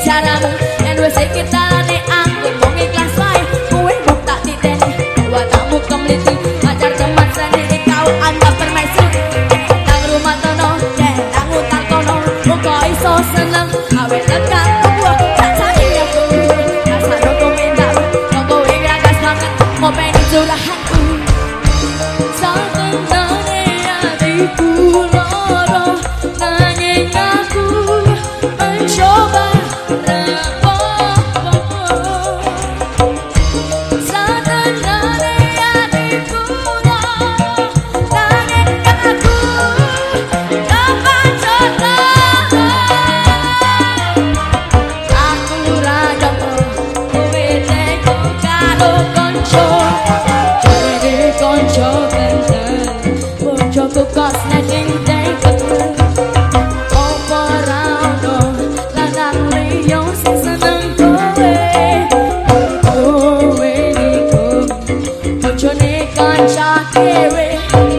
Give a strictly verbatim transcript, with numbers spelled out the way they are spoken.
caramu yen wis iki talane aku mung ikhlas wae kowe mbok tak titeni watakmu kemliti pacar cemat sendiri kau anggap permaisuri nang rumah tono nang utang kono muga iso seneng awet tekan buah tak cari aku rasane kok mendak kok kowe gagas banget mau pengen curahanku satenane hatiku loro nanging aku mencoba kok snatching day betul opo rauno lanang liyo sing seneng kowe kowe niku bojone kanca dhewe